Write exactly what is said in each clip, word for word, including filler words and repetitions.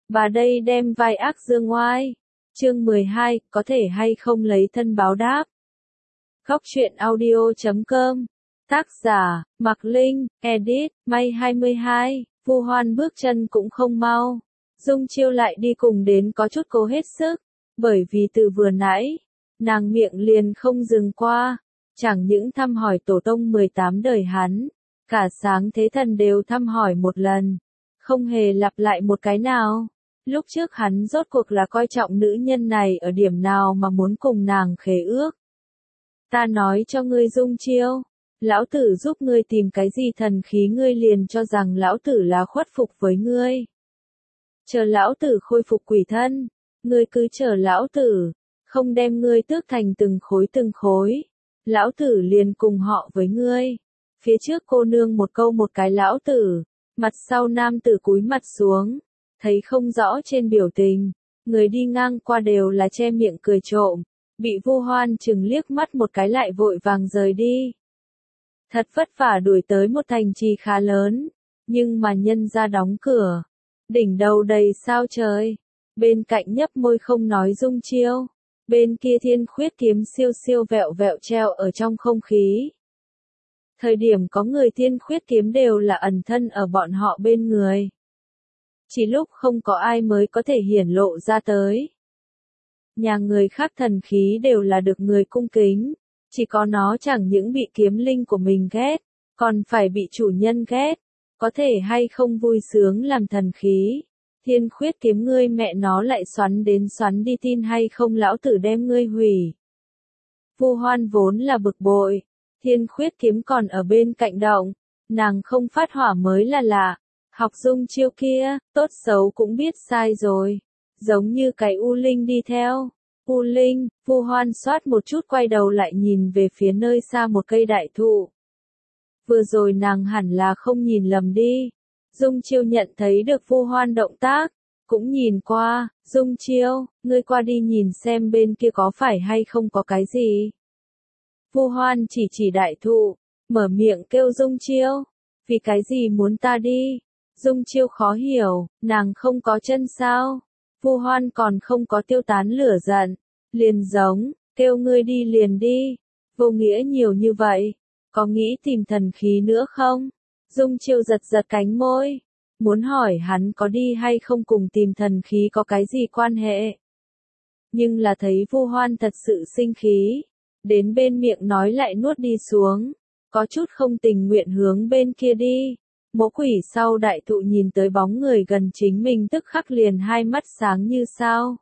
Bà đây đem vai ác dương oai. Chương mười hai, có thể hay không lấy thân báo đáp. Góc truyện audio chấm com. Tác giả, Mạc Linh, edit, May hai mươi hai. Vu Hoan bước chân cũng không mau. Dung Chiêu lại đi cùng đến có chút cố hết sức, bởi vì từ vừa nãy, nàng miệng liền không dừng qua, chẳng những thăm hỏi tổ tông mười tám đời hắn, cả sáng thế thần đều thăm hỏi một lần, không hề lặp lại một cái nào. Lúc trước hắn rốt cuộc là coi trọng nữ nhân này ở điểm nào mà muốn cùng nàng khế ước. Ta nói cho ngươi Dung Chiêu, lão tử giúp ngươi tìm cái gì thần khí ngươi liền cho rằng lão tử là khuất phục với ngươi. Chờ lão tử khôi phục quỷ thân, ngươi cứ chờ lão tử, không đem ngươi tước thành từng khối từng khối, lão tử liền cùng họ với ngươi. Phía trước cô nương một câu một cái lão tử, mặt sau nam tử cúi mặt xuống, thấy không rõ trên biểu tình, người đi ngang qua đều là che miệng cười trộm, bị Vu Hoan chừng liếc mắt một cái lại vội vàng rời đi. Thật vất vả đuổi tới một thành trì khá lớn, nhưng mà nhân ra đóng cửa, đỉnh đầu đầy sao trời, bên cạnh nhấp môi không nói Dung Chiêu, bên kia Thiên Khuyết kiếm siêu siêu vẹo vẹo treo ở trong không khí. Thời điểm có người Thiên Khuyết kiếm đều là ẩn thân ở bọn họ bên người. Chỉ lúc không có ai mới có thể hiển lộ ra tới. Nhà người khác thần khí đều là được người cung kính, chỉ có nó chẳng những bị kiếm linh của mình ghét, còn phải bị chủ nhân ghét, có thể hay không vui sướng làm thần khí. Thiên Khuyết kiếm ngươi mẹ nó lại xoắn đến xoắn đi, tin hay không lão tử đem ngươi hủy. Vu Hoan vốn là bực bội, Thiên Khuyết kiếm còn ở bên cạnh động, nàng không phát hỏa mới là lạ. Học Dung Chiêu kia, tốt xấu cũng biết sai rồi, giống như cái U Linh đi theo. U Linh, Vu Hoan xoát một chút quay đầu lại nhìn về phía nơi xa một cây đại thụ. Vừa rồi nàng hẳn là không nhìn lầm đi. Dung Chiêu nhận thấy được Vu Hoan động tác, cũng nhìn qua. Dung Chiêu, ngươi qua đi nhìn xem bên kia có phải hay không có cái gì. Vu Hoan chỉ chỉ đại thụ, mở miệng kêu Dung Chiêu, vì cái gì muốn ta đi? Dung Chiêu khó hiểu, nàng không có chân sao? Vu Hoan còn không có tiêu tán lửa giận, liền giống, kêu ngươi đi liền đi, vô nghĩa nhiều như vậy, có nghĩ tìm thần khí nữa không? Dung Chiêu giật giật cánh môi, muốn hỏi hắn có đi hay không cùng tìm thần khí có cái gì quan hệ. Nhưng là thấy Vu Hoan thật sự sinh khí, đến bên miệng nói lại nuốt đi xuống, có chút không tình nguyện hướng bên kia đi. Mỗ quỷ sau đại thụ nhìn tới bóng người gần chính mình tức khắc liền hai mắt sáng như sao.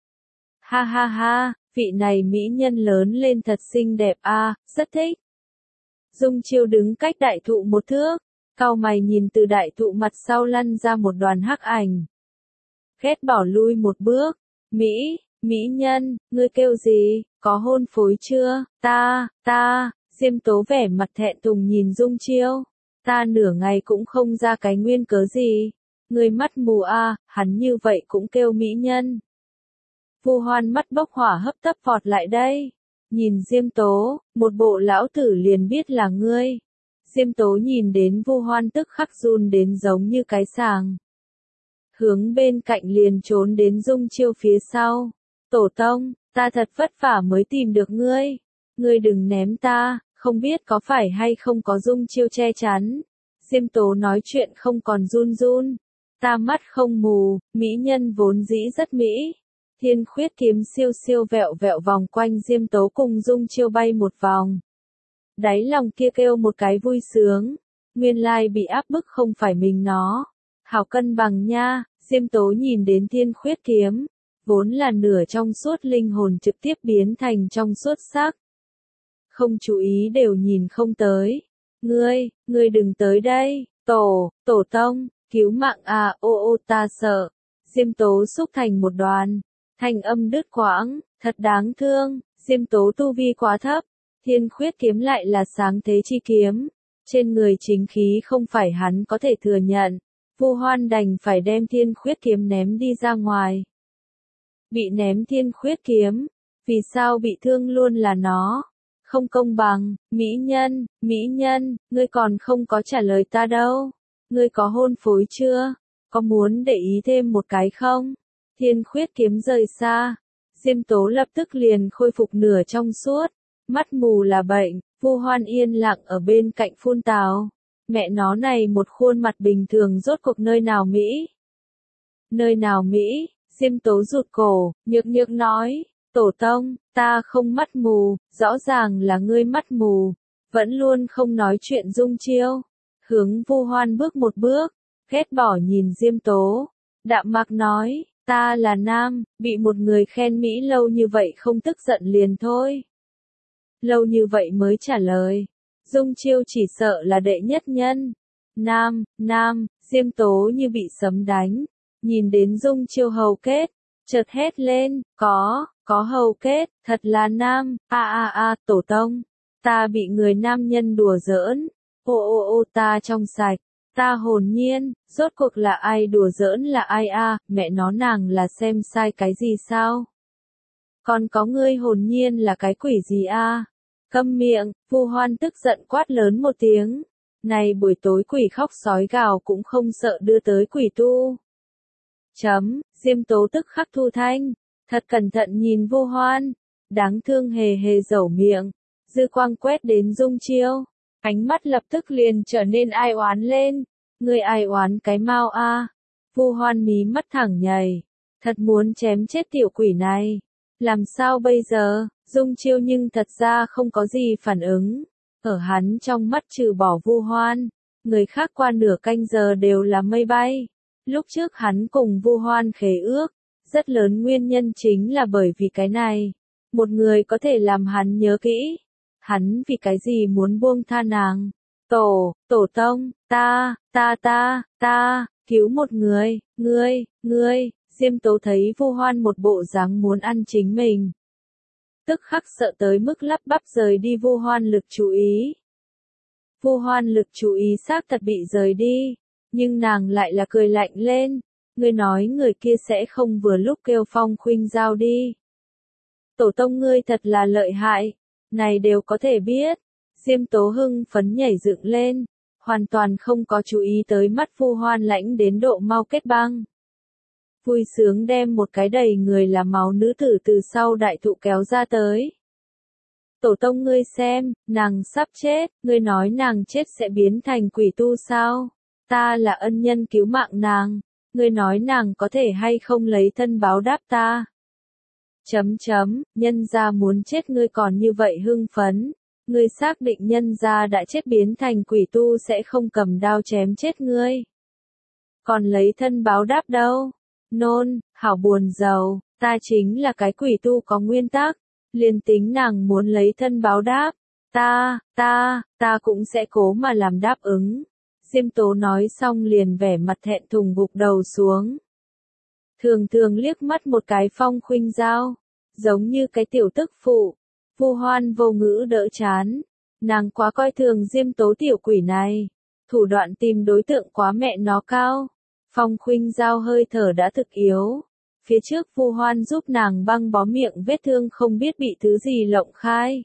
Ha ha ha, vị này mỹ nhân lớn lên thật xinh đẹp a, à, rất thích. Dung Chiêu đứng cách đại thụ một thước, cau mày nhìn từ đại thụ mặt sau lăn ra một đoàn hắc ảnh. Ghét bỏ lui một bước, Mỹ, mỹ nhân, ngươi kêu gì, có hôn phối chưa, ta, ta, Diêm Tố vẻ mặt thẹn thùng nhìn Dung Chiêu. Ta nửa ngày cũng không ra cái nguyên cớ gì. Người mắt mù a, à, hắn như vậy cũng kêu mỹ nhân. Vu Hoan mắt bốc hỏa hấp tấp vọt lại đây. Nhìn Diêm Tố, một bộ lão tử liền biết là ngươi. Diêm Tố nhìn đến Vu Hoan tức khắc run đến giống như cái sàng. Hướng bên cạnh liền trốn đến Dung Chiêu phía sau. Tổ tông, ta thật vất vả mới tìm được ngươi. Ngươi đừng ném ta. Không biết có phải hay không có Dung Chiêu che chắn. Diêm Tố nói chuyện không còn run run. Ta mắt không mù, mỹ nhân vốn dĩ rất mỹ. Thiên Khuyết kiếm siêu siêu vẹo vẹo vòng quanh Diêm Tố cùng Dung Chiêu bay một vòng. Đáy lòng kia kêu một cái vui sướng. Nguyên lai bị áp bức không phải mình nó. Hảo cân bằng nha. Diêm Tố nhìn đến Thiên Khuyết kiếm, vốn là nửa trong suốt linh hồn trực tiếp biến thành trong suốt sắc. Không chú ý đều nhìn không tới. Ngươi, ngươi đừng tới đây, tổ, tổ tông, cứu mạng à, ô ô ta sợ. Diêm Tố xúc thành một đoàn, thanh âm đứt quãng, thật đáng thương. Diêm Tố tu vi quá thấp, Thiên Khuyết kiếm lại là sáng thế chi kiếm, trên người chính khí không phải hắn có thể thừa nhận. Vu Hoan đành phải đem Thiên Khuyết kiếm ném đi ra ngoài. Bị ném Thiên Khuyết kiếm, vì sao bị thương luôn là nó? Không công bằng, mỹ nhân, mỹ nhân, ngươi còn không có trả lời ta đâu. Ngươi có hôn phối chưa? có muốn để ý thêm một cái không? Thiên khuyết kiếm rời xa. Diêm Tố lập tức liền khôi phục nửa trong suốt. Mắt mù là bệnh, Vu Hoan yên lặng ở bên cạnh phun tào. Mẹ nó này một khuôn mặt bình thường rốt cuộc nơi nào Mỹ? Nơi nào Mỹ? Diêm Tố rụt cổ, nhược nhược nói, tổ tông, ta không mắt mù, rõ ràng là ngươi mắt mù, vẫn luôn không nói chuyện Dung Chiêu. Hướng Vu Hoan bước một bước, ghét bỏ nhìn Diêm Tố, đạm mạc nói, ta là nam, bị một người khen Mỹ lâu như vậy không tức giận liền thôi. Lâu như vậy mới trả lời, Dung Chiêu chỉ sợ là đệ nhất nhân. Nam, nam, Diêm Tố như bị sấm đánh, nhìn đến Dung Chiêu hầu kết, chợt hét lên, có, có hầu kết, thật là nam, a a a, tổ tông, ta bị người nam nhân đùa giỡn, ô ô ô ta trong sạch, ta hồn nhiên, rốt cuộc là ai đùa giỡn là ai a, mẹ nó nàng là xem sai cái gì sao? Còn có ngươi hồn nhiên là cái quỷ gì a? Câm miệng, Vu Hoan tức giận quát lớn một tiếng, này buổi tối quỷ khóc sói gào cũng không sợ đưa tới quỷ tu. Chấm, Diêm Tố tức khắc thu thanh, thật cẩn thận nhìn Vu Hoan, đáng thương hề hề dẩu miệng, dư quang quét đến Dung Chiêu, ánh mắt lập tức liền trở nên ai oán lên, người ai oán cái mau a. Vu Hoan mí mắt thẳng nhảy, thật muốn chém chết tiểu quỷ này, làm sao bây giờ? Dung Chiêu nhưng thật ra không có gì phản ứng, ở hắn trong mắt trừ bỏ Vu Hoan, người khác qua nửa canh giờ đều là mây bay. Lúc trước hắn cùng Vu Hoan khế ước, rất lớn nguyên nhân chính là bởi vì cái này. Một người có thể làm hắn nhớ kỹ. Hắn vì cái gì muốn buông tha nàng? Tổ, tổ tông, ta, ta ta, ta, cứu một người, ngươi, ngươi, Diêm Tố thấy Vu Hoan một bộ dáng muốn ăn chính mình. Tức khắc sợ tới mức lắp bắp rời đi Vu Hoan lực chú ý. Vu Hoan lực chú ý xác thật bị rời đi. Nhưng nàng lại là cười lạnh lên, ngươi nói người kia sẽ không vừa lúc kêu Phong Khuynh Giao đi. Tổ tông ngươi thật là lợi hại, này đều có thể biết. Diêm Tố hưng phấn nhảy dựng lên, hoàn toàn không có chú ý tới mắt Vu Hoan lãnh đến độ mau kết băng. Vui sướng đem một cái đầy người là máu nữ tử từ sau đại thụ kéo ra tới. Tổ tông ngươi xem, nàng sắp chết, ngươi nói nàng chết sẽ biến thành quỷ tu sao? Ta là ân nhân cứu mạng nàng, ngươi nói nàng có thể hay không lấy thân báo đáp ta. Chấm chấm, nhân gia muốn chết ngươi còn như vậy hưng phấn, ngươi xác định nhân gia đã chết biến thành quỷ tu sẽ không cầm đao chém chết ngươi. Còn lấy thân báo đáp đâu? Nôn, hảo buồn giàu, ta chính là cái quỷ tu có nguyên tắc, liền tính nàng muốn lấy thân báo đáp, ta, ta, ta cũng sẽ cố mà làm đáp ứng. Diêm Tố nói xong liền vẻ mặt thẹn thùng gục đầu xuống. Thường thường liếc mắt một cái Phong Khuynh Giao, giống như cái tiểu tức phụ. Vu Hoan vô ngữ đỡ chán, nàng quá coi thường Diêm Tố tiểu quỷ này, thủ đoạn tìm đối tượng quá mẹ nó cao. Phong Khuynh Giao hơi thở đã thực yếu, phía trước Vu Hoan giúp nàng băng bó miệng vết thương không biết bị thứ gì lộng khai.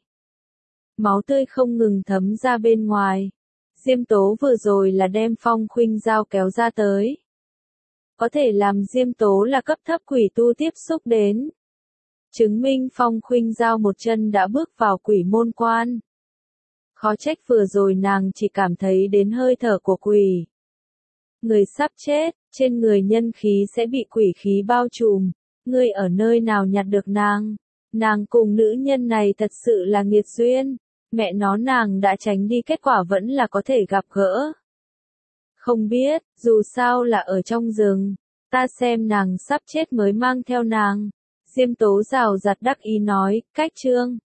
Máu tươi không ngừng thấm ra bên ngoài. Diêm Tố vừa rồi là đem Phong Khuynh Giao kéo ra tới. Có thể làm Diêm Tố là cấp thấp quỷ tu tiếp xúc đến. Chứng minh Phong Khuynh Giao một chân đã bước vào quỷ môn quan. Khó trách vừa rồi nàng chỉ cảm thấy đến hơi thở của quỷ. Người sắp chết, trên người nhân khí sẽ bị quỷ khí bao trùm. Ngươi ở nơi nào nhặt được nàng? Nàng cùng nữ nhân này thật sự là nghiệt duyên. Mẹ nó nàng đã tránh đi kết quả vẫn là có thể gặp gỡ. Không biết, dù sao là ở trong rừng, ta xem nàng sắp chết mới mang theo nàng. Diêm Tố rào rạt đắc ý nói, cách chương.